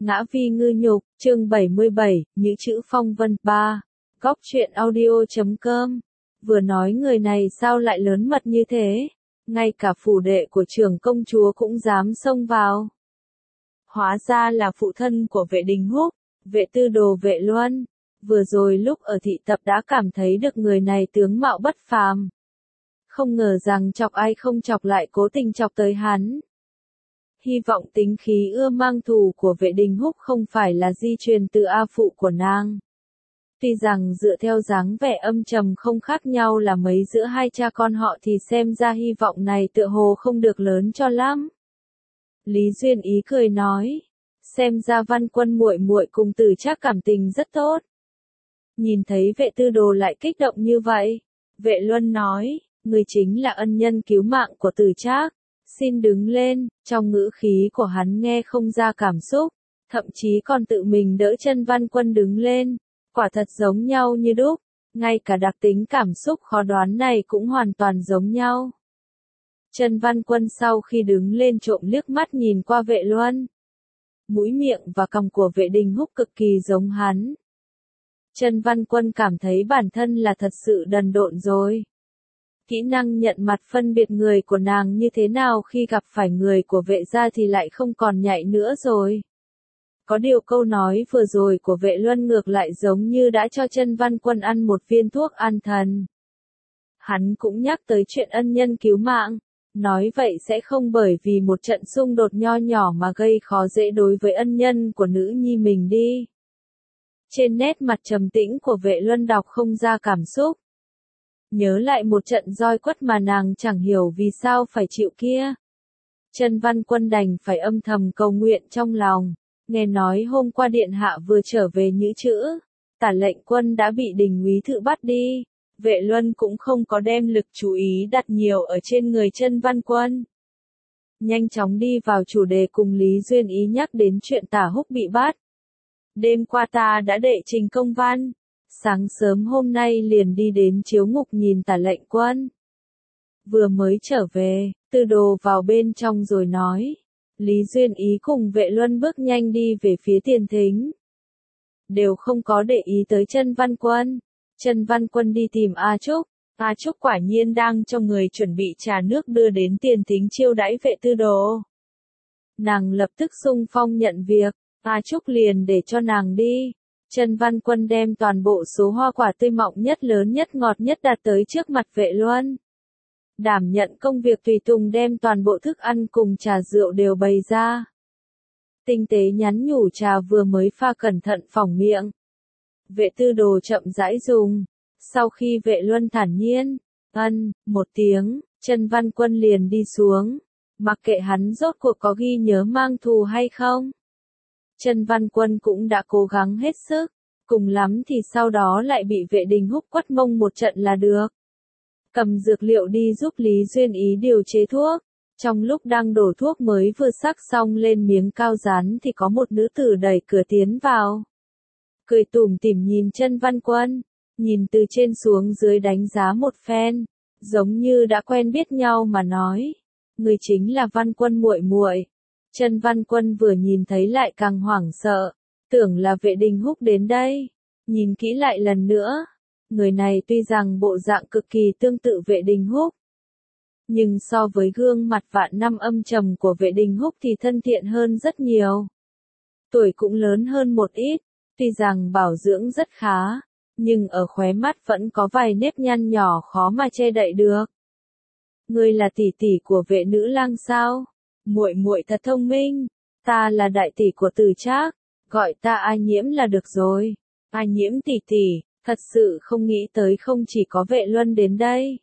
Ngã vi ngư nhục, chương 77, những chữ phong vân 3. Góc truyện audio.com. Vừa nói người này sao lại lớn mật như thế, ngay cả phủ đệ của trưởng công chúa cũng dám xông vào. Hóa ra là phụ thân của Vệ Đình Húc, Vệ Tư Đồ Vệ Luân. Vừa rồi lúc ở thị tập đã cảm thấy được người này tướng mạo bất phàm. Không ngờ rằng chọc ai không chọc lại cố tình chọc tới hắn. Hy vọng tính khí ưa mang thù của Vệ Đình Húc không phải là di truyền từ A phụ của nàng. Tuy rằng dựa theo dáng vẻ âm trầm không khác nhau là mấy giữa hai cha con họ thì xem ra hy vọng này tựa hồ không được lớn cho lắm. Lý Duyên Ý cười nói, xem ra Văn Quân muội muội cùng Từ Trác cảm tình rất tốt. Nhìn thấy Vệ Tư Đồ lại kích động như vậy, Vệ Luân nói, người chính là ân nhân cứu mạng của Từ Trác. Xin đứng lên, trong ngữ khí của hắn nghe không ra cảm xúc, thậm chí còn tự mình đỡ chân Văn Quân đứng lên, quả thật giống nhau như đúc, ngay cả đặc tính cảm xúc khó đoán này cũng hoàn toàn giống nhau. Chân Văn Quân sau khi đứng lên trộm liếc mắt nhìn qua Vệ Luân. Mũi miệng và cằm của Vệ Đình Húc cực kỳ giống hắn. Chân Văn Quân cảm thấy bản thân là thật sự đần độn rồi. Kỹ năng nhận mặt phân biệt người của nàng như thế nào khi gặp phải người của Vệ gia thì lại không còn nhạy nữa rồi. Có điều câu nói vừa rồi của Vệ Luân ngược lại giống như đã cho chân Văn Quân ăn một viên thuốc an thần. Hắn cũng nhắc tới chuyện ân nhân cứu mạng, nói vậy sẽ không bởi vì một trận xung đột nho nhỏ mà gây khó dễ đối với ân nhân của nữ nhi mình đi. Trên nét mặt trầm tĩnh của Vệ Luân đọc không ra cảm xúc. Nhớ lại một trận roi quất mà nàng chẳng hiểu vì sao phải chịu kia. Chân Văn Quân đành phải âm thầm cầu nguyện trong lòng. Nghe nói hôm qua điện hạ vừa trở về Nhữ Chữ, Tả Lệnh Quân đã bị Đình úy Thự bắt đi. Vệ Luân cũng không có đem lực chú ý đặt nhiều ở trên người chân Văn Quân. Nhanh chóng đi vào chủ đề cùng Lý Duyên Ý nhắc đến chuyện Tả Húc bị bắt. Đêm qua ta đã đệ trình công văn. Sáng sớm hôm nay liền đi đến chiếu ngục nhìn Tả Lệnh Quân. Vừa mới trở về, Tư Đồ vào bên trong rồi nói. Lý Duyên Ý cùng Vệ Luân bước nhanh đi về phía tiền thính. Đều không có để ý tới chân Văn Quân. Chân Văn Quân đi tìm A Trúc. A Trúc quả nhiên đang cho người chuẩn bị trà nước đưa đến tiền thính chiêu đãi Vệ Tư Đồ. Nàng lập tức xung phong nhận việc. A Trúc liền để cho nàng đi. Chân Văn Quân đem toàn bộ số hoa quả tươi mọng nhất lớn nhất ngọt nhất đặt tới trước mặt Vệ Luân. Đảm nhận công việc tùy tùng đem toàn bộ thức ăn cùng trà rượu đều bày ra. Tinh tế nhắn nhủ trà vừa mới pha cẩn thận phỏng miệng. Vệ Tư Đồ chậm rãi dùng. Sau khi Vệ Luân thản nhiên, một tiếng, chân Văn Quân liền đi xuống. Mặc kệ hắn rốt cuộc có ghi nhớ mang thù hay không. Chân Văn Quân cũng đã cố gắng hết sức, cùng lắm thì sau đó lại bị Vệ Đình Húc quất mông một trận là được. Cầm dược liệu đi giúp Lý Duyên Ý điều chế thuốc, trong lúc đang đổ thuốc mới vừa sắc xong lên miếng cao rán thì có một nữ tử đẩy cửa tiến vào. Cười tủm tỉm nhìn chân Văn Quân, nhìn từ trên xuống dưới đánh giá một phen, giống như đã quen biết nhau mà nói, người chính là Văn Quân muội muội. Chân Văn Quân vừa nhìn thấy lại càng hoảng sợ, tưởng là Vệ Đình Húc đến đây. Nhìn kỹ lại lần nữa, người này tuy rằng bộ dạng cực kỳ tương tự Vệ Đình Húc, nhưng so với gương mặt vạn năm âm trầm của Vệ Đình Húc thì thân thiện hơn rất nhiều. Tuổi cũng lớn hơn một ít, tuy rằng bảo dưỡng rất khá, nhưng ở khóe mắt vẫn có vài nếp nhăn nhỏ khó mà che đậy được. Ngươi là tỷ tỷ của Vệ nữ lang sao? Muội muội thật thông minh, ta là đại tỷ của Từ Trác, gọi ta A Nhiễm là được rồi. A Nhiễm tỷ tỷ, thật sự không nghĩ tới không chỉ có Vệ Luân đến đây,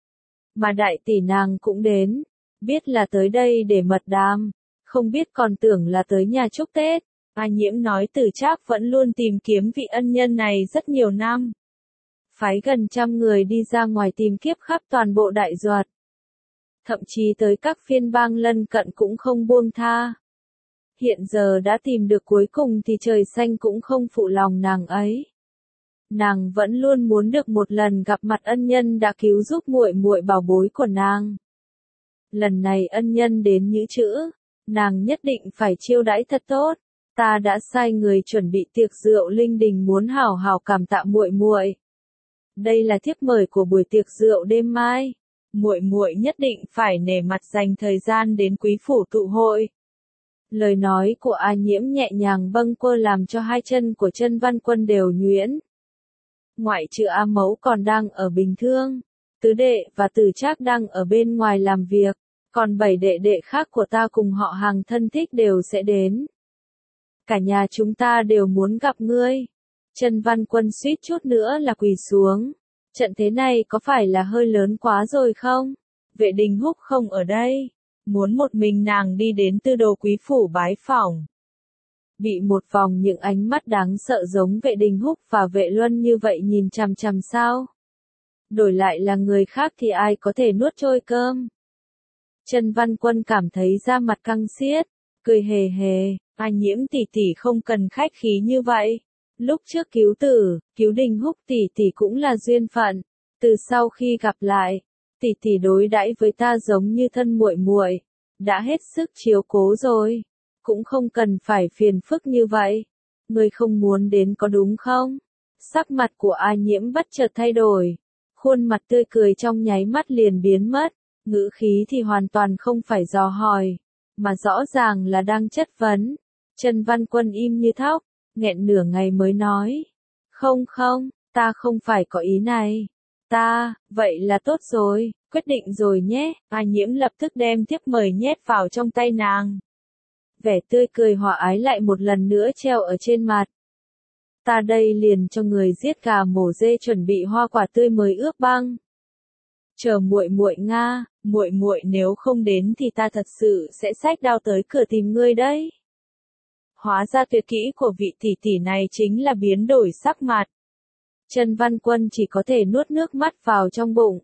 mà đại tỷ nàng cũng đến, biết là tới đây để mật đàm, không biết còn tưởng là tới nhà chúc Tết. A Nhiễm nói Từ Trác vẫn luôn tìm kiếm vị ân nhân này rất nhiều năm. Phái gần 100 người đi ra ngoài tìm kiếp khắp toàn bộ Đại Duật. Thậm chí tới các phiên bang lân cận cũng không buông tha. Hiện giờ đã tìm được cuối cùng thì trời xanh cũng không phụ lòng nàng ấy. Nàng vẫn luôn muốn được một lần gặp mặt ân nhân đã cứu giúp muội muội bảo bối của nàng. Lần này ân nhân đến Nhữ Chữ, nàng nhất định phải chiêu đãi thật tốt. Ta đã sai người chuẩn bị tiệc rượu linh đình muốn hảo hảo cảm tạ muội muội. Đây là thiếp mời của buổi tiệc rượu đêm mai. Muội muội nhất định phải nể mặt dành thời gian đến quý phủ tụ hội. Lời nói của A Nhiễm nhẹ nhàng bâng quơ làm cho hai chân của Chân Văn Quân đều nhuyễn. Ngoại trừ A Mẫu còn đang ở Bình Thương, Tứ đệ và Tử Trác đang ở bên ngoài làm việc, còn 7 đệ đệ khác của ta cùng họ hàng thân thích đều sẽ đến. Cả nhà chúng ta đều muốn gặp ngươi. Chân Văn Quân suýt chút nữa là quỳ xuống. Trận thế này có phải là hơi lớn quá rồi không? Vệ Đình Húc không ở đây. Muốn một mình nàng đi đến Tư Đồ quý phủ bái phỏng. Bị một vòng những ánh mắt đáng sợ giống Vệ Đình Húc và Vệ Luân như vậy nhìn chằm chằm sao? Đổi lại là người khác thì ai có thể nuốt trôi cơm? Chân Văn Quân cảm thấy da mặt căng xiết, cười hề hề, A Nhiễm tỷ tỷ không cần khách khí như vậy. Lúc trước cứu tử, cứu Đình Húc tỷ tỷ cũng là duyên phận. Từ sau khi gặp lại, tỷ tỷ đối đãi với ta giống như thân muội muội, đã hết sức chiếu cố rồi, cũng không cần phải phiền phức như vậy. Ngươi không muốn đến có đúng không? Sắc mặt của A Nhiễm bất chợt thay đổi, khuôn mặt tươi cười trong nháy mắt liền biến mất, ngữ khí thì hoàn toàn không phải dò hỏi, mà rõ ràng là đang chất vấn. Chân Văn Quân im như thóc, nghẹn nửa ngày mới nói. Không, ta không phải có ý này. Vậy là tốt rồi, quyết định rồi nhé. A Nhiễm lập tức đem thiếp mời nhét vào trong tay nàng. Vẻ tươi cười hòa ái lại một lần nữa treo ở trên mặt. Ta đây liền cho người giết gà mổ dê chuẩn bị hoa quả tươi mới ướp băng. Chờ muội muội nga, muội muội nếu không đến thì ta thật sự sẽ xách đao tới cửa tìm ngươi đấy. Hóa ra tuyệt kỹ của vị tỷ tỷ này chính là biến đổi sắc mặt. Chân Văn Quân chỉ có thể nuốt nước mắt vào trong bụng.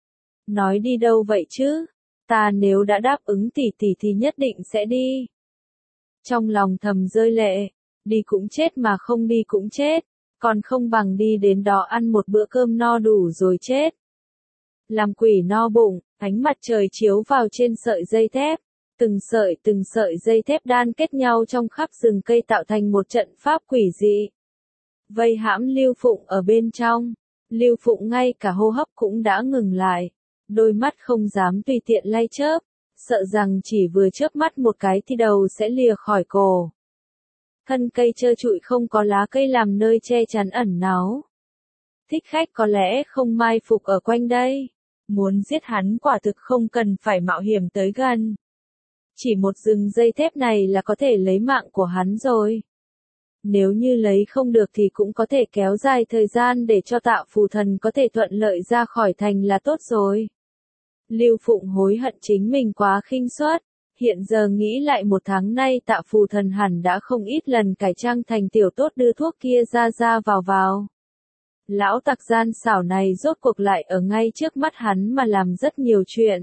Nói đi đâu vậy chứ? Ta nếu đã đáp ứng tỷ tỷ thì nhất định sẽ đi. Trong lòng thầm rơi lệ, đi cũng chết mà không đi cũng chết, còn không bằng đi đến đó ăn một bữa cơm no đủ rồi chết. Làm quỷ no bụng, ánh mặt trời chiếu vào trên sợi dây thép. Từng sợi dây thép đan kết nhau trong khắp rừng cây tạo thành một trận pháp quỷ dị. Vây hãm Lưu Phụng ở bên trong. Lưu Phụng ngay cả hô hấp cũng đã ngừng lại. Đôi mắt không dám tùy tiện lay chớp. Sợ rằng chỉ vừa chớp mắt một cái thì đầu sẽ lìa khỏi cổ. Thân cây trơ trụi không có lá cây làm nơi che chắn ẩn náu. Thích khách có lẽ không mai phục ở quanh đây. Muốn giết hắn quả thực không cần phải mạo hiểm tới gần. Chỉ một rừng dây thép này là có thể lấy mạng của hắn rồi. Nếu như lấy không được thì cũng có thể kéo dài thời gian để cho Tạo Phù Thần có thể thuận lợi ra khỏi thành là tốt rồi. Lưu Phụng hối hận chính mình quá khinh suất. Hiện giờ nghĩ lại một tháng nay Tạo Phù Thần hẳn đã không ít lần cải trang thành tiểu tốt đưa thuốc kia ra vào. Lão tặc gian xảo này rốt cuộc lại ở ngay trước mắt hắn mà làm rất nhiều chuyện.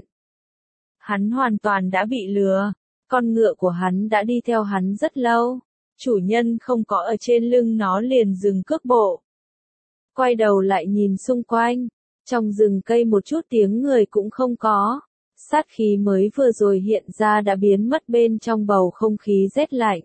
Hắn hoàn toàn đã bị lừa. Con ngựa của hắn đã đi theo hắn rất lâu. Chủ nhân không có ở trên lưng nó liền dừng cước bộ. Quay đầu lại nhìn xung quanh. Trong rừng cây một chút tiếng người cũng không có. Sát khí mới vừa rồi hiện ra đã biến mất bên trong bầu không khí rét lạnh.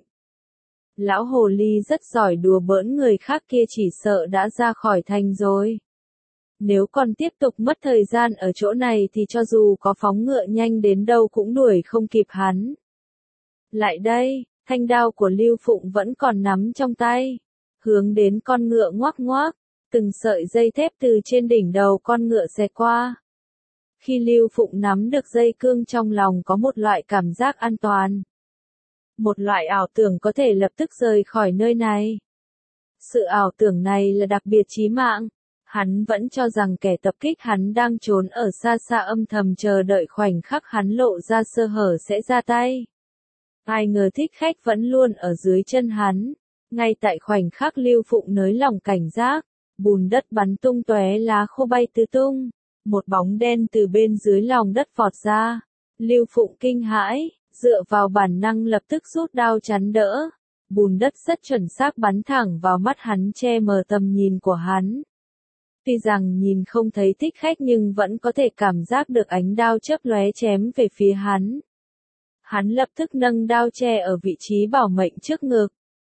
Lão hồ ly rất giỏi đùa bỡn người khác kia chỉ sợ đã ra khỏi thành rồi. Nếu còn tiếp tục mất thời gian ở chỗ này thì cho dù có phóng ngựa nhanh đến đâu cũng đuổi không kịp hắn. Lại đây, thanh đao của Lưu Phụng vẫn còn nắm trong tay. Hướng đến con ngựa ngoác ngoác, từng sợi dây thép từ trên đỉnh đầu con ngựa xẹt qua. Khi Lưu Phụng nắm được dây cương trong lòng có một loại cảm giác an toàn. Một loại ảo tưởng có thể lập tức rời khỏi nơi này. Sự ảo tưởng này là đặc biệt chí mạng. Hắn vẫn cho rằng kẻ tập kích hắn đang trốn ở xa xa âm thầm chờ đợi khoảnh khắc hắn lộ ra sơ hở sẽ ra tay. Ai ngờ thích khách vẫn luôn ở dưới chân hắn. Ngay tại khoảnh khắc Lưu Phụng nới lỏng cảnh giác, bùn đất bắn tung tóe lá khô bay tứ tung. Một bóng đen từ bên dưới lòng đất vọt ra. Lưu Phụng kinh hãi, dựa vào bản năng lập tức rút đao chắn đỡ. Bùn đất rất chuẩn xác bắn thẳng vào mắt hắn che mờ tầm nhìn của hắn. Tuy rằng nhìn không thấy thích khách nhưng vẫn có thể cảm giác được ánh đao chớp lóe chém về phía hắn. Hắn lập tức nâng đao che ở vị trí bảo mệnh trước ngực,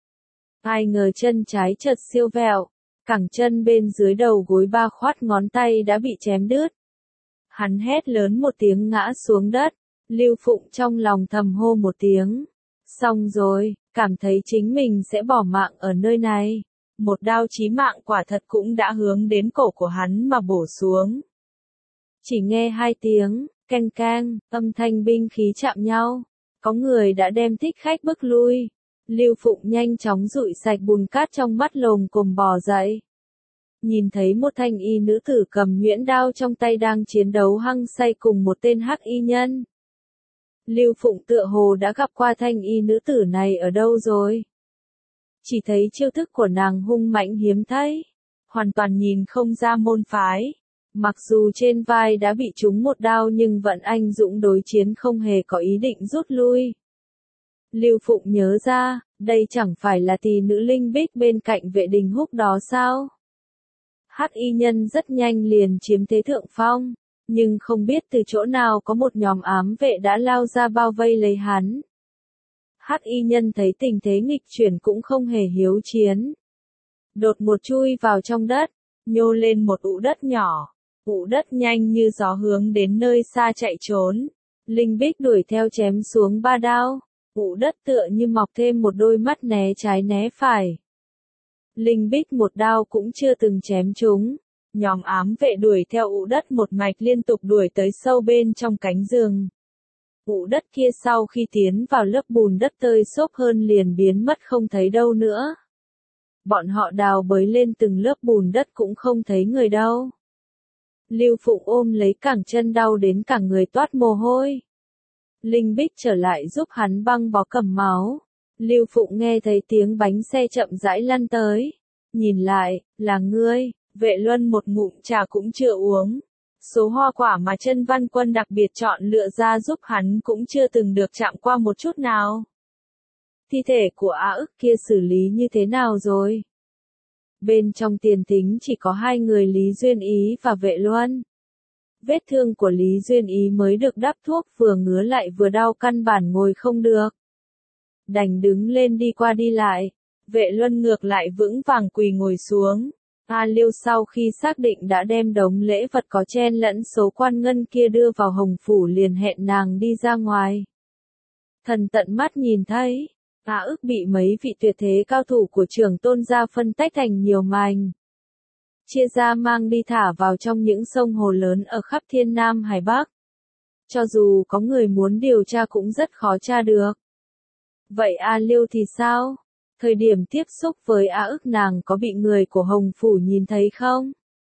Ai ngờ chân trái chợt siêu vẹo, cẳng chân bên dưới đầu gối 3 khoát ngón tay đã bị chém đứt. Hắn hét lớn một tiếng ngã xuống đất, Lưu Phụng trong lòng thầm hô một tiếng. Xong rồi, cảm thấy chính mình sẽ bỏ mạng ở nơi này. Một đao chí mạng quả thật cũng đã hướng đến cổ của hắn mà bổ xuống. Chỉ nghe 2 tiếng, canh cang, âm thanh binh khí chạm nhau. Có người đã đem thích khách bước lui. Lưu Phụng nhanh chóng dụi sạch bùn cát trong mắt lồm cồm bò dậy. Nhìn thấy một thanh y nữ tử cầm nhuyễn đao trong tay đang chiến đấu hăng say cùng một tên hắc y nhân. Lưu Phụng tựa hồ đã gặp qua thanh y nữ tử này ở đâu rồi. Chỉ thấy chiêu thức của nàng hung mãnh hiếm thấy, hoàn toàn nhìn không ra môn phái. Mặc dù trên vai đã bị trúng một đao nhưng vẫn anh dũng đối chiến không hề có ý định rút lui. Lưu Phụng nhớ ra, đây chẳng phải là tỷ nữ Linh Bích bên cạnh Vệ Đình Húc đó sao? Hắc y nhân rất nhanh liền chiếm thế thượng phong, nhưng không biết từ chỗ nào có một nhóm ám vệ đã lao ra bao vây lấy hắn. Hắc y nhân thấy tình thế nghịch chuyển cũng không hề hiếu chiến. Đột ngột chui vào trong đất, nhô lên một ụ đất nhỏ. Ụ đất nhanh như gió hướng đến nơi xa chạy trốn. Linh Bích đuổi theo chém xuống 3 đao. Ụ đất tựa như mọc thêm một đôi mắt né trái né phải. Linh Bích một đao cũng chưa từng chém trúng. Nhóm ám vệ đuổi theo ụ đất một mạch liên tục đuổi tới sâu bên trong cánh rừng. Ụ đất kia sau khi tiến vào lớp bùn đất tơi xốp hơn liền biến mất không thấy đâu nữa. Bọn họ đào bới lên từng lớp bùn đất cũng không thấy người đâu. Lưu Phụng ôm lấy cẳng chân đau đến cả người toát mồ hôi. Linh Bích trở lại giúp hắn băng bó cầm máu. Lưu Phụng nghe thấy tiếng bánh xe chậm rãi lăn tới. Nhìn lại, là ngươi. Vệ Luân một ngụm trà cũng chưa uống. Số hoa quả mà Chân Văn Quân đặc biệt chọn lựa ra giúp hắn cũng chưa từng được chạm qua một chút nào. Thi thể của A Ức kia xử lý như thế nào rồi? Bên trong tiền thính chỉ có 2 người Lý Duyên Ý và Vệ Luân. Vết thương của Lý Duyên Ý mới được đắp thuốc vừa ngứa lại vừa đau căn bản ngồi không được. Đành đứng lên đi qua đi lại. Vệ Luân ngược lại vững vàng quỳ ngồi xuống. A Liêu sau khi xác định đã đem đống lễ vật có chen lẫn số quan ngân kia đưa vào Hồng Phủ liền hẹn nàng đi ra ngoài. Thần tận mắt nhìn thấy, A Ức bị mấy vị tuyệt thế cao thủ của Trưởng Tôn gia phân tách thành nhiều mảnh. Chia ra mang đi thả vào trong những sông hồ lớn ở khắp Thiên Nam Hải Bắc. Cho dù có người muốn điều tra cũng rất khó tra được. Vậy A Liêu thì sao? Thời điểm tiếp xúc với A Ức nàng có bị người của Hồng Phủ nhìn thấy không?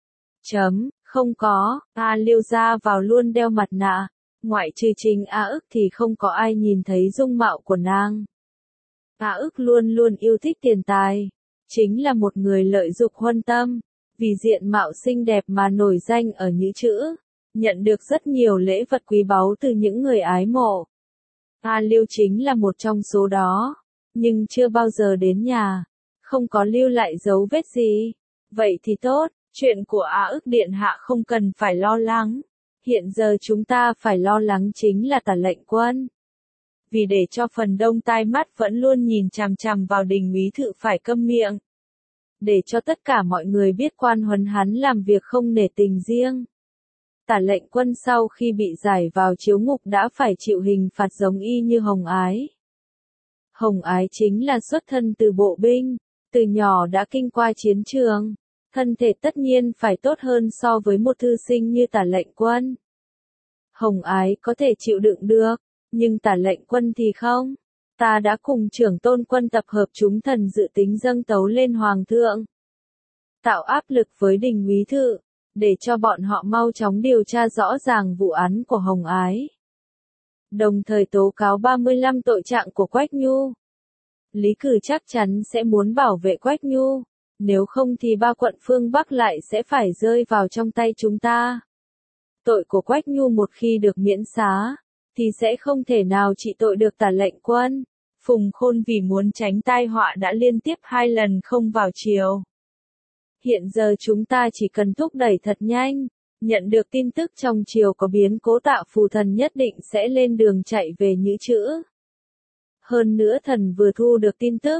Không có, A Liêu ra vào luôn đeo mặt nạ, ngoại trừ chính A Ức thì không có ai nhìn thấy dung mạo của nàng. A Ức luôn luôn yêu thích tiền tài, chính là một người lợi dục huân tâm, vì diện mạo xinh đẹp mà nổi danh ở Nhữ Chữ, nhận được rất nhiều lễ vật quý báu từ những người ái mộ. A Liêu chính là một trong số đó. Nhưng chưa bao giờ đến nhà, không có lưu lại dấu vết gì. Vậy thì tốt, chuyện của A Ức điện hạ không cần phải lo lắng. Hiện giờ chúng ta phải lo lắng chính là Tả Lệnh Quân. Vì để cho phần đông tai mắt vẫn luôn nhìn chằm chằm vào Đình úy Thự phải câm miệng. Để cho tất cả mọi người biết Quan Huấn hắn làm việc không nể tình riêng. Tả Lệnh Quân sau khi bị giải vào chiếu ngục đã phải chịu hình phạt giống y như Hồng Ái. Hồng Ái chính là xuất thân từ bộ binh, từ nhỏ đã kinh qua chiến trường, thân thể tất nhiên phải tốt hơn so với một thư sinh như Tả Lệnh Quân. Hồng Ái có thể chịu đựng được, nhưng Tả Lệnh Quân thì không. Ta đã cùng Trưởng Tôn Quân tập hợp chúng thần dự tính dâng tấu lên Hoàng thượng. Tạo áp lực với Đình úy Thự, để cho bọn họ mau chóng điều tra rõ ràng vụ án của Hồng Ái. Đồng thời tố cáo 35 tội trạng của Quách Nhu. Lý Cử chắc chắn sẽ muốn bảo vệ Quách Nhu, nếu không thì 3 quận phương Bắc lại sẽ phải rơi vào trong tay chúng ta. Tội của Quách Nhu một khi được miễn xá, thì sẽ không thể nào trị tội được Tả Lệnh Quân. Phùng Khôn vì muốn tránh tai họa đã liên tiếp 2 lần không vào triều. Hiện giờ chúng ta chỉ cần thúc đẩy thật nhanh. Nhận được tin tức trong triều có biến cố Tạ Phù Thần nhất định sẽ lên đường chạy về Nhữ Chữ. Hơn nữa thần vừa thu được tin tức,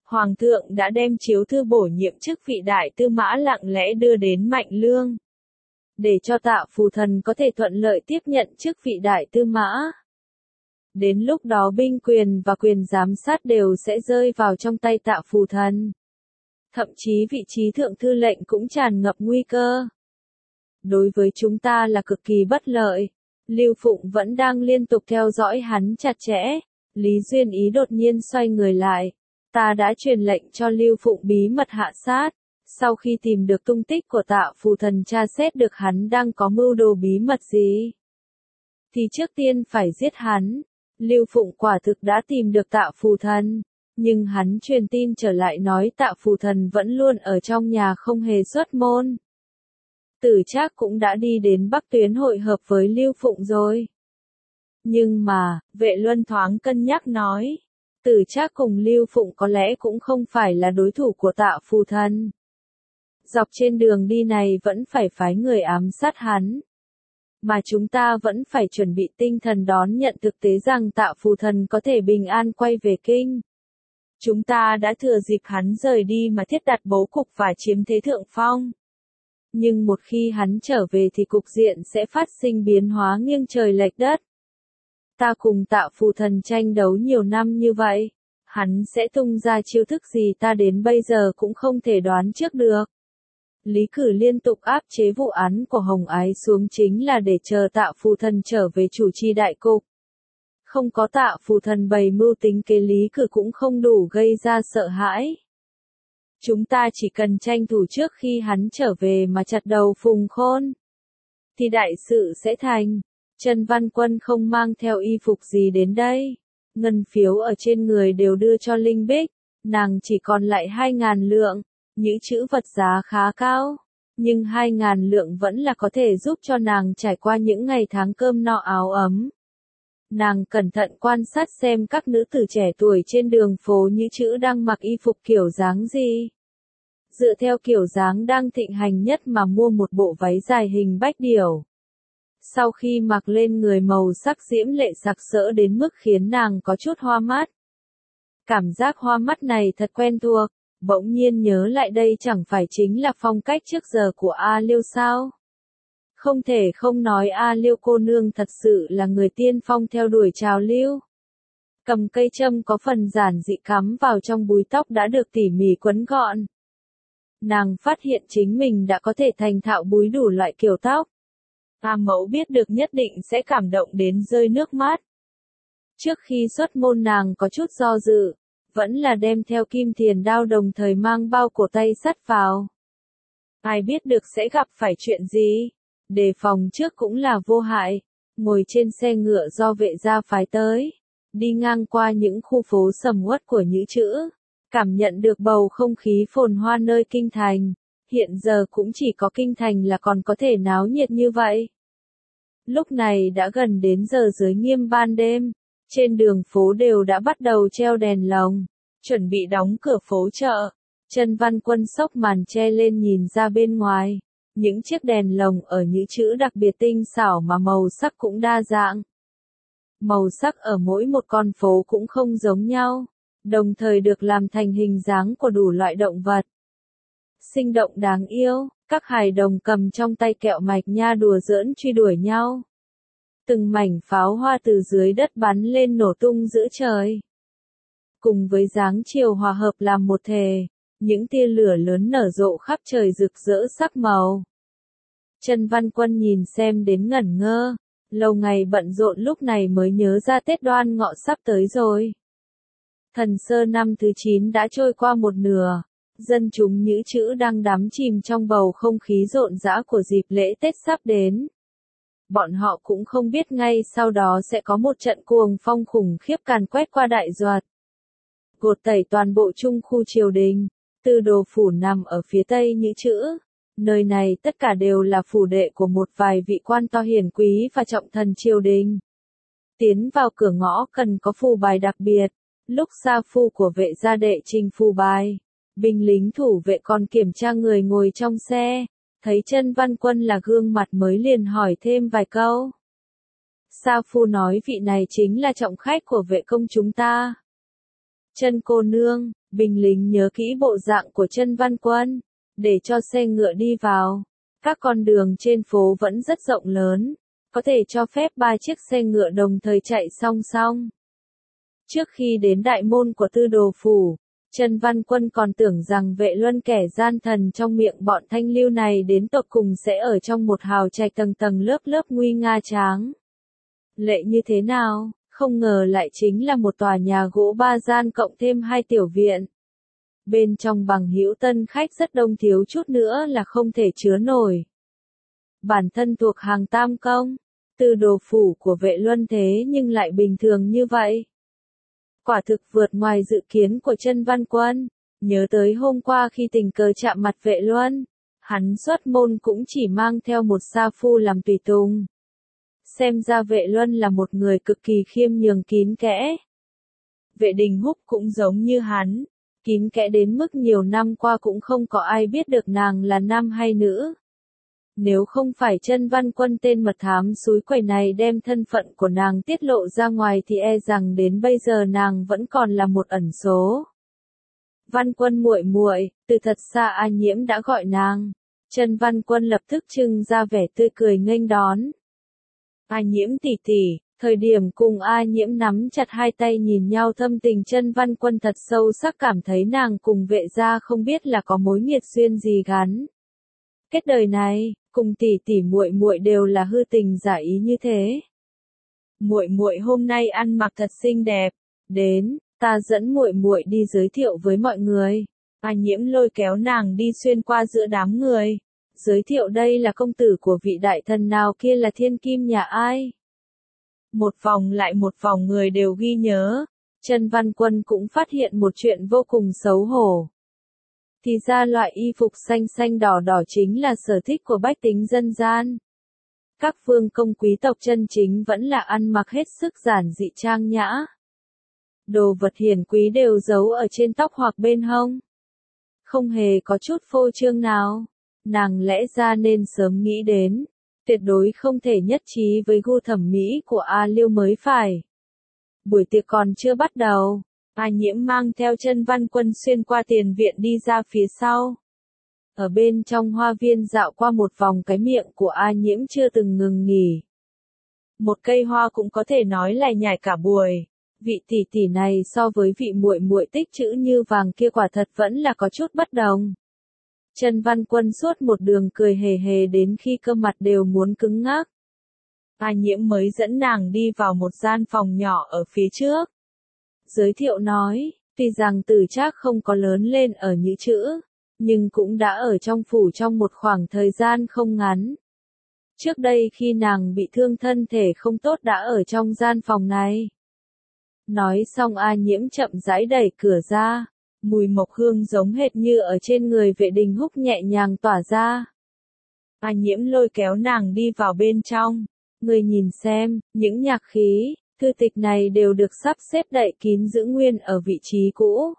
Hoàng thượng đã đem chiếu thư bổ nhiệm chức vị đại tư mã lặng lẽ đưa đến Mạnh Lương. Để cho Tạ Phù Thần có thể thuận lợi tiếp nhận chức vị đại tư mã. Đến lúc đó binh quyền và quyền giám sát đều sẽ rơi vào trong tay Tạ Phù Thần. Thậm chí vị trí thượng thư lệnh cũng tràn ngập nguy cơ. Đối với chúng ta là cực kỳ bất lợi. Lưu Phụng vẫn đang liên tục theo dõi hắn chặt chẽ. Lý Duyên Ý đột nhiên xoay người lại. Ta đã truyền lệnh cho Lưu Phụng bí mật hạ sát. Sau khi tìm được tung tích của Tạ Phù Thần tra xét được hắn đang có mưu đồ bí mật gì, thì trước tiên phải giết hắn. Lưu Phụng quả thực đã tìm được Tạ Phù Thần, nhưng hắn truyền tin trở lại nói Tạ Phù Thần vẫn luôn ở trong nhà không hề xuất môn. Tử Trác cũng đã đi đến Bắc Tuyến hội hợp với Lưu Phụng rồi. Nhưng mà, Vệ Luân thoáng cân nhắc nói, Tử Trác cùng Lưu Phụng có lẽ cũng không phải là đối thủ của Tạ Phù Thần. Dọc trên đường đi này vẫn phải phái người ám sát hắn. Mà chúng ta vẫn phải chuẩn bị tinh thần đón nhận thực tế rằng Tạ Phù Thần có thể bình an quay về kinh. Chúng ta đã thừa dịp hắn rời đi mà thiết đặt bố cục và chiếm thế thượng phong. Nhưng một khi hắn trở về thì cục diện sẽ phát sinh biến hóa nghiêng trời lệch đất. Ta cùng Tạ Phù Thần tranh đấu nhiều năm như vậy, hắn sẽ tung ra chiêu thức gì ta đến bây giờ cũng không thể đoán trước được. Lý Cử liên tục áp chế vụ án của Hồng Ái xuống chính là để chờ Tạ Phù Thần trở về chủ trì đại cục. Không có Tạ Phù Thần bày mưu tính kế Lý Cử cũng không đủ gây ra sợ hãi. Chúng ta chỉ cần tranh thủ trước khi hắn trở về mà chặt đầu Phùng Khôn, thì đại sự sẽ thành. Trần Văn Quân không mang theo y phục gì đến đây. Ngân phiếu ở trên người đều đưa cho Linh Bích, nàng chỉ còn lại 2.000 lượng. Những chữ vật giá khá cao, nhưng 2.000 lượng vẫn là có thể giúp cho nàng trải qua những ngày tháng cơm no áo ấm. Nàng cẩn thận quan sát xem các nữ tử trẻ tuổi trên đường phố như chữ đang mặc y phục kiểu dáng gì. Dựa theo kiểu dáng đang thịnh hành nhất mà mua một bộ váy dài hình bách điểu. Sau khi mặc lên người màu sắc diễm lệ sặc sỡ đến mức khiến nàng có chút hoa mắt. Cảm giác hoa mắt này thật quen thuộc. Bỗng nhiên nhớ lại đây chẳng phải chính là phong cách trước giờ của A Liêu sao? Không thể không nói A Liêu cô nương thật sự là người tiên phong theo đuổi trào lưu. Cầm cây châm có phần giản dị cắm vào trong búi tóc đã được tỉ mỉ quấn gọn. Nàng phát hiện chính mình đã có thể thành thạo búi đủ loại kiểu tóc. A Mẫu biết được nhất định sẽ cảm động đến rơi nước mắt. Trước khi xuất môn nàng có chút do dự. Vẫn là đem theo kim tiền đao đồng thời mang bao cổ tay sắt vào. Ai biết được sẽ gặp phải chuyện gì, đề phòng trước cũng là vô hại. Ngồi trên xe ngựa do vệ gia phái tới, đi ngang qua những khu phố sầm uất của Nhữ Chữ, cảm nhận được bầu không khí phồn hoa nơi kinh thành. Hiện giờ cũng chỉ có kinh thành là còn có thể náo nhiệt như vậy. Lúc này đã gần đến giờ giới nghiêm ban đêm. Trên đường phố đều đã bắt đầu treo đèn lồng, chuẩn bị đóng cửa phố chợ. Trần Văn Quân xốc màn che lên nhìn ra bên ngoài. Những chiếc đèn lồng ở Nhữ Chữ đặc biệt tinh xảo mà màu sắc cũng đa dạng. Màu sắc ở mỗi một con phố cũng không giống nhau, đồng thời được làm thành hình dáng của đủ loại động vật. Sinh động đáng yêu, các hài đồng cầm trong tay kẹo mạch nha đùa giỡn truy đuổi nhau. Từng mảnh pháo hoa từ dưới đất bắn lên nổ tung giữa trời. Cùng với dáng chiều hòa hợp làm một thể, những tia lửa lớn nở rộ khắp trời rực rỡ sắc màu. Trần Văn Quân nhìn xem đến ngẩn ngơ, lâu ngày bận rộn lúc này mới nhớ ra Tết Đoan Ngọ sắp tới rồi. Thần Sơ năm thứ 9 đã trôi qua một nửa, dân chúng Nhữ Chữ đang đắm chìm trong bầu không khí rộn rã của dịp lễ Tết sắp đến. Bọn họ cũng không biết ngay sau đó sẽ có một trận cuồng phong khủng khiếp càn quét qua Đại Duật, gột tẩy toàn bộ trung khu triều đình. Tư Đồ phủ nằm ở phía tây Nhữ Chữ. Nơi này tất cả đều là phủ đệ của một vài vị quan to hiển quý và trọng thần triều đình. Tiến vào cửa ngõ cần có phù bài đặc biệt. Lúc xa phu của vệ gia đệ trình phù bài, binh lính thủ vệ còn kiểm tra người ngồi trong xe. Thấy Trần Văn Quân là gương mặt mới liền hỏi thêm vài câu. Sa phu nói vị này chính là trọng khách của vệ công chúng ta. Chân cô nương, binh lính nhớ kỹ bộ dạng của Chân Văn Quân, để cho xe ngựa đi vào. Các con đường trên phố vẫn rất rộng lớn, có thể cho phép 3 chiếc xe ngựa đồng thời chạy song song. Trước khi đến đại môn của Tư Đồ phủ, Chân Văn Quân còn tưởng rằng Vệ Luân kẻ gian thần trong miệng bọn thanh lưu này đến tột cùng sẽ ở trong một hào trạch tầng tầng lớp lớp nguy nga tráng lệ như thế nào, không ngờ lại chính là một tòa nhà gỗ 3 gian cộng thêm 2 tiểu viện. Bên trong bằng hữu tân khách rất đông, thiếu chút nữa là không thể chứa nổi. Bản thân thuộc hàng tam công, Tư Đồ phủ của Vệ Luân thế nhưng lại bình thường như vậy. Quả thực vượt ngoài dự kiến của Chân Văn Quân. Nhớ tới hôm qua khi tình cờ chạm mặt Vệ Luân, hắn xuất môn cũng chỉ mang theo một sa phu làm tùy tùng. Xem ra Vệ Luân là một người cực kỳ khiêm nhường kín kẽ. Vệ Đình Húc cũng giống như hắn, kín kẽ đến mức nhiều năm qua cũng không có ai biết được nàng là nam hay nữ. Nếu không phải Chân Văn Quân tên mật thám xúi quẩy này đem thân phận của nàng tiết lộ ra ngoài thì e rằng đến bây giờ nàng vẫn còn là một ẩn số. Văn Quân muội muội, từ thật xa A Nhiễm đã gọi nàng. Chân Văn Quân lập tức trưng ra vẻ tươi cười nghênh đón. A Nhiễm tỷ tỷ. Thời điểm cùng A Nhiễm nắm chặt hai tay nhìn nhau thâm tình, Chân Văn Quân thật sâu sắc cảm thấy nàng cùng Vệ gia không biết là có mối nghiệt duyên gì gắn kết đời này, cùng tỷ tỷ muội muội đều là hư tình giả ý như thế. Muội muội hôm nay ăn mặc thật xinh đẹp, đến, ta dẫn muội muội đi giới thiệu với mọi người. A Nhiễm lôi kéo nàng đi xuyên qua giữa đám người, giới thiệu đây là công tử của vị đại thần nào kia, là thiên kim nhà ai. Một vòng lại một vòng người đều ghi nhớ. Chân Văn Quân cũng phát hiện một chuyện vô cùng xấu hổ. Thì ra loại y phục xanh xanh đỏ đỏ chính là sở thích của bách tính dân gian. Các vương công quý tộc chân chính vẫn là ăn mặc hết sức giản dị trang nhã. Đồ vật hiển quý đều giấu ở trên tóc hoặc bên hông. Không hề có chút phô trương nào. Nàng lẽ ra nên sớm nghĩ đến. Tuyệt đối không thể nhất trí với gu thẩm mỹ của A Liêu mới phải. Buổi tiệc còn chưa bắt đầu, A Nhiễm mang theo Chân Văn Quân xuyên qua tiền viện đi ra phía sau. Ở bên trong hoa viên dạo qua một vòng, cái miệng của A Nhiễm chưa từng ngừng nghỉ. Một cây hoa cũng có thể nói là nhải cả buổi. Vị tỷ tỷ này so với vị muội muội tích chữ như vàng kia quả thật vẫn là có chút bất đồng. Chân Văn Quân suốt một đường cười hề hề đến khi cơ mặt đều muốn cứng ngắc. A Nhiễm mới dẫn nàng đi vào một gian phòng nhỏ ở phía trước. Giới thiệu nói, tuy rằng Tử Trác không có lớn lên ở Nhữ Chữ, nhưng cũng đã ở trong phủ trong một khoảng thời gian không ngắn. Trước đây khi nàng bị thương thân thể không tốt đã ở trong gian phòng này. Nói xong A Nhiễm chậm rãi đẩy cửa ra. Mùi mộc hương giống hệt như ở trên người Vệ Đình Húc nhẹ nhàng tỏa ra. A Nhiễm lôi kéo nàng đi vào bên trong. Người nhìn xem, những nhạc khí, thư tịch này đều được sắp xếp đậy kín giữ nguyên ở vị trí cũ.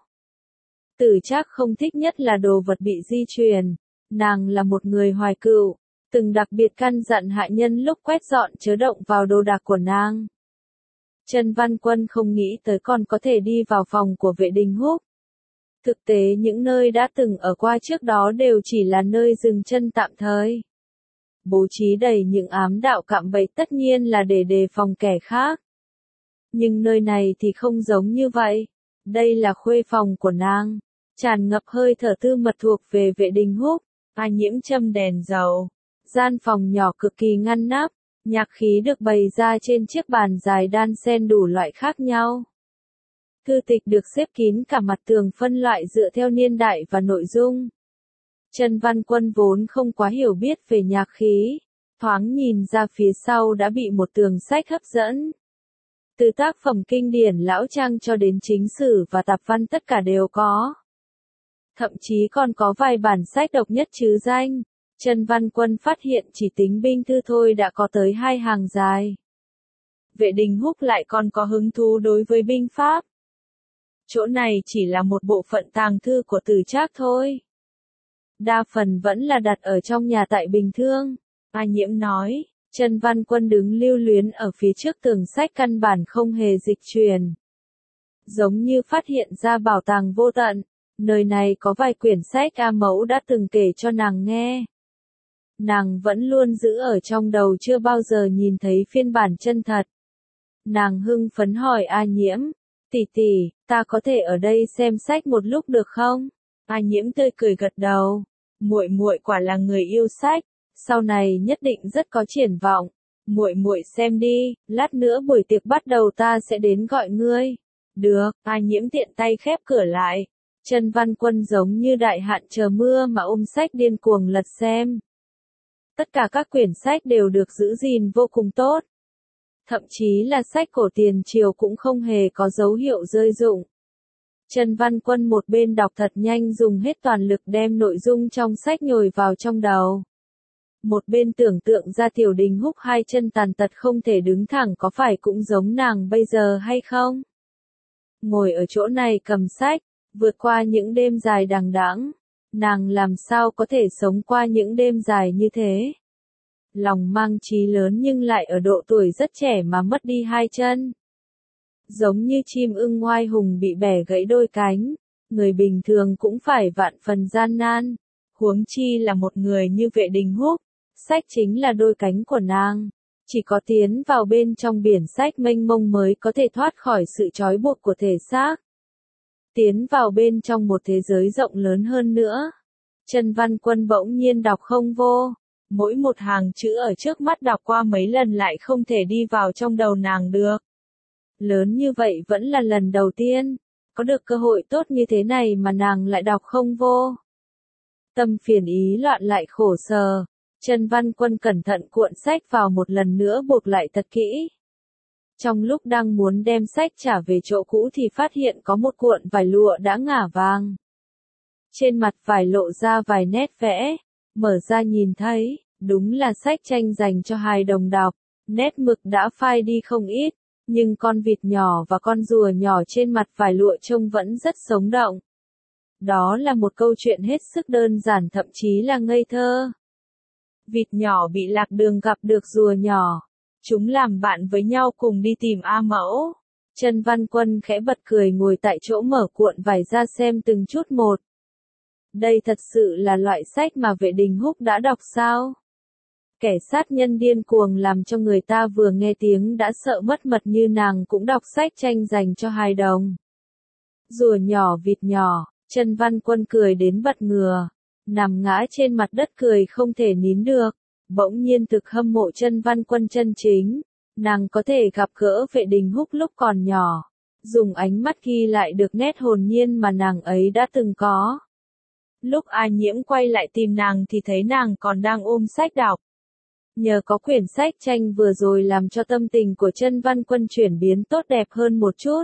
Tử Trác không thích nhất là đồ vật bị di truyền. Nàng là một người hoài cựu, từng đặc biệt căn dặn hạ nhân lúc quét dọn chớ động vào đồ đạc của nàng. Chân Văn Quân không nghĩ tới còn có thể đi vào phòng của Vệ Đình Húc. Thực tế những nơi đã từng ở qua trước đó đều chỉ là nơi dừng chân tạm thời. Bố trí đầy những ám đạo cạm bẫy tất nhiên là để đề phòng kẻ khác. Nhưng nơi này thì không giống như vậy. Đây là khuê phòng của nàng, tràn ngập hơi thở tư mật thuộc về Vệ Đình Húc. A Nhiễm châm đèn dầu. Gian phòng nhỏ cực kỳ ngăn nắp, nhạc khí được bày ra trên chiếc bàn dài đan xen đủ loại khác nhau. Thư tịch được xếp kín cả mặt tường phân loại dựa theo niên đại và nội dung. Chân Văn Quân vốn không quá hiểu biết về nhạc khí, thoáng nhìn ra phía sau đã bị một tường sách hấp dẫn. Từ tác phẩm kinh điển lão trang cho đến chính sử và tạp văn tất cả đều có. Thậm chí còn có vài bản sách độc nhất chứ danh. Chân Văn Quân phát hiện chỉ tính binh thư thôi đã có tới 2 hàng dài. Vệ Đình Húc lại còn có hứng thú đối với binh pháp. Chỗ này chỉ là một bộ phận tàng thư của Tử Trác thôi. Đa phần vẫn là đặt ở trong nhà tại Bình Thương. A Nhiễm nói, Chân Văn Quân đứng lưu luyến ở phía trước tường sách căn bản không hề dịch truyền. giống như phát hiện ra bảo tàng vô tận. Nơi này có vài quyển sách A Mẫu đã từng kể cho nàng nghe. Nàng vẫn luôn giữ ở trong đầu, chưa bao giờ nhìn thấy phiên bản chân thật. Nàng hưng phấn hỏi A Nhiễm, tỷ tỷ, ta có thể ở đây xem sách một lúc được không? A Nhiễm tươi cười gật đầu, muội muội quả là người yêu sách, sau này nhất định rất có triển vọng. Muội muội xem đi, lát nữa buổi tiệc bắt đầu ta sẽ đến gọi ngươi. Được, A Nhiễm tiện tay khép cửa lại. Trần Văn Quân giống như đại hạn chờ mưa mà ôm sách điên cuồng lật xem. Tất cả các quyển sách đều được giữ gìn vô cùng tốt. Thậm chí là sách cổ tiền triều cũng không hề có dấu hiệu rơi rụng. Trần Văn Quân một bên đọc thật nhanh, dùng hết toàn lực đem nội dung trong sách nhồi vào trong đầu. Một bên tưởng tượng ra Tiểu Đình Húc hai chân tàn tật không thể đứng thẳng có phải cũng giống nàng bây giờ hay không? Ngồi ở chỗ này cầm sách, vượt qua những đêm dài đằng đẵng, nàng làm sao có thể sống qua những đêm dài như thế? Lòng mang chí lớn nhưng lại ở độ tuổi rất trẻ mà mất đi hai chân. Giống như chim ưng oai hùng bị bẻ gãy đôi cánh, người bình thường cũng phải vạn phần gian nan, huống chi là một người như Vệ Đình Húc. Sách chính là đôi cánh của nàng, chỉ có tiến vào bên trong biển sách mênh mông mới có thể thoát khỏi sự trói buộc của thể xác. Tiến vào bên trong một thế giới rộng lớn hơn nữa. Trần Văn Quân bỗng nhiên đọc không vô, mỗi một hàng chữ ở trước mắt đọc qua mấy lần lại không thể đi vào trong đầu nàng được. Lớn như vậy vẫn là lần đầu tiên, có được cơ hội tốt như thế này mà nàng lại đọc không vô. Tâm phiền ý loạn lại khổ sở. Trần Văn Quân cẩn thận cuộn sách vào một lần nữa buộc lại thật kỹ. Trong lúc đang muốn đem sách trả về chỗ cũ thì phát hiện có một cuộn vải lụa đã ngả vàng. Trên mặt vải lộ ra vài nét vẽ, mở ra nhìn thấy, đúng là sách tranh dành cho hài đồng đọc, nét mực đã phai đi không ít, nhưng con vịt nhỏ và con rùa nhỏ trên mặt vải lụa trông vẫn rất sống động. Đó là một câu chuyện hết sức đơn giản, thậm chí là ngây thơ. Vịt nhỏ bị lạc đường gặp được rùa nhỏ. Chúng làm bạn với nhau cùng đi tìm A Mẫu. Trần Văn Quân khẽ bật cười, ngồi tại chỗ mở cuộn vải ra xem từng chút một. Đây thật sự là loại sách mà Vệ Đình Húc đã đọc sao? Kẻ sát nhân điên cuồng làm cho người ta vừa nghe tiếng đã sợ mất mật như nàng cũng đọc sách tranh dành cho hài đồng. Rùa nhỏ vịt nhỏ, Trần Văn Quân cười đến bật ngửa. Nằm ngã trên mặt đất cười không thể nín được, bỗng nhiên thực hâm mộ Trần Văn Quân chân chính. Nàng có thể gặp gỡ Vệ Đình Húc lúc còn nhỏ, dùng ánh mắt ghi lại được nét hồn nhiên mà nàng ấy đã từng có. Lúc A Nhiễm quay lại tìm nàng thì thấy nàng còn đang ôm sách đọc. Nhờ có quyển sách tranh vừa rồi làm cho tâm tình của Trần Văn Quân chuyển biến tốt đẹp hơn một chút.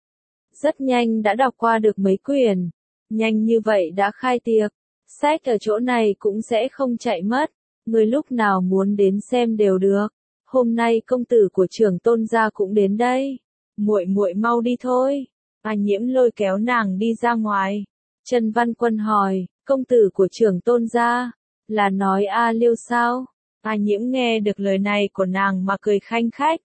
Rất nhanh đã đọc qua được mấy quyển, nhanh như vậy đã khai tiệc. Sách ở chỗ này cũng sẽ không chạy mất, người lúc nào muốn đến xem đều được. Hôm nay công tử của trưởng Tôn gia cũng đến đây. Muội muội mau đi thôi. A Nhiễm lôi kéo nàng đi ra ngoài. Trần Văn Quân hỏi, công tử của trưởng Tôn gia, là nói A Liêu sao? A Nhiễm nghe được lời này của nàng mà cười khanh khách.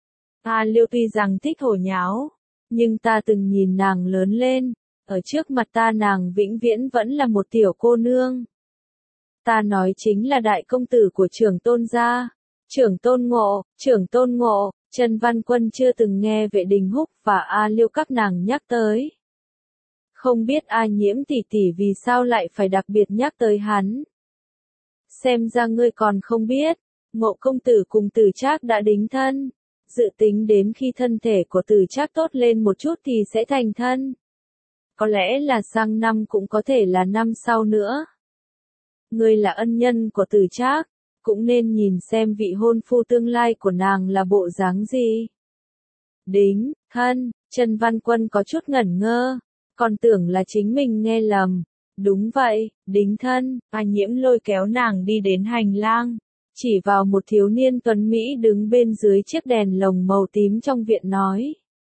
A Liêu tuy rằng thích hồ nháo, nhưng ta từng nhìn nàng lớn lên. Ở trước mặt ta nàng vĩnh viễn vẫn là một tiểu cô nương. Ta nói chính là đại công tử của trưởng Tôn gia. Trưởng Tôn Ngộ, Trần Văn Quân chưa từng nghe Vệ Đình Húc và A Liêu các nàng nhắc tới. Không biết A Nhiễm tỷ tỷ vì sao lại phải đặc biệt nhắc tới hắn. Xem ra ngươi còn không biết, Ngộ công tử cùng Tử Trác đã đính thân. Dự tính đến khi thân thể của Tử Trác tốt lên một chút thì sẽ thành thân. Có lẽ là sang năm cũng có thể là năm sau nữa. Ngươi là ân nhân của Tử Trác, cũng nên nhìn xem vị hôn phu tương lai của nàng là bộ dáng gì. Đính thân, Trần Văn Quân có chút ngẩn ngơ, còn tưởng là chính mình nghe lầm. Đúng vậy, đính thân. A Nhiễm lôi kéo nàng đi đến hành lang, chỉ vào một thiếu niên tuấn Mỹ đứng bên dưới chiếc đèn lồng màu tím trong viện nói.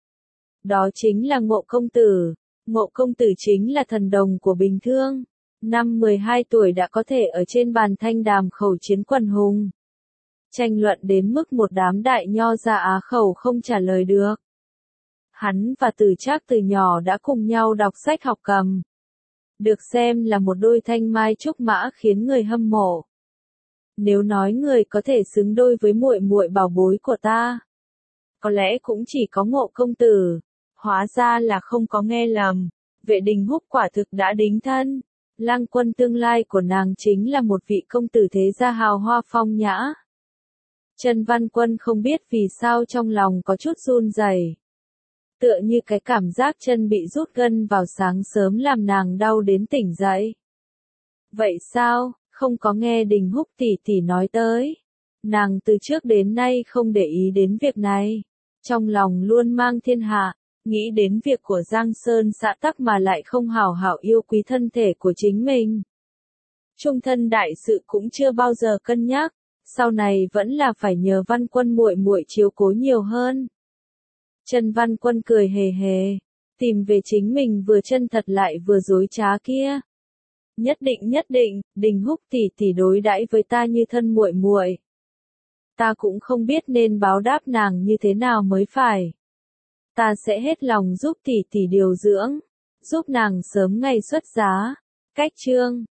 Đó chính là Ngộ công tử. Ngộ công tử chính là thần đồng của Bình Thương. Năm 12 tuổi đã có thể ở trên bàn thanh đàm khẩu chiến quần hùng. Tranh luận đến mức một đám đại nho gia Á khẩu không trả lời được. Hắn và Từ Trác từ nhỏ đã cùng nhau đọc sách học cầm. Được xem là một đôi thanh mai trúc mã khiến người hâm mộ. Nếu nói người có thể xứng đôi với muội muội bảo bối của ta, có lẽ cũng chỉ có Ngộ công tử. Hóa ra là không có nghe lầm. Vệ Đình Húc quả thực đã đính thân. Lăng Quân tương lai của nàng chính là một vị công tử thế gia hào hoa phong nhã. Trần Văn Quân không biết vì sao trong lòng có chút run rẩy. Tựa như cái cảm giác chân bị rút gân vào sáng sớm làm nàng đau đến tỉnh dậy. Vậy sao, không có nghe Đình Húc tỷ tỷ nói tới. Nàng từ trước đến nay không để ý đến việc này. Trong lòng luôn mang thiên hạ, nghĩ đến việc của Giang Sơn xã tắc mà lại không hảo hảo yêu quý thân thể của chính mình. Trung thân đại sự cũng chưa bao giờ cân nhắc, sau này vẫn là phải nhờ Văn Quân muội muội chiếu cố nhiều hơn. Trần Văn Quân cười hề hề, tìm về chính mình vừa chân thật lại vừa dối trá kia. Nhất định, Đình Húc tỷ tỷ đối đãi với ta như thân muội muội. Ta cũng không biết nên báo đáp nàng như thế nào mới phải. Ta sẽ hết lòng giúp tỷ tỷ điều dưỡng, giúp nàng sớm ngày xuất giá. Cách chương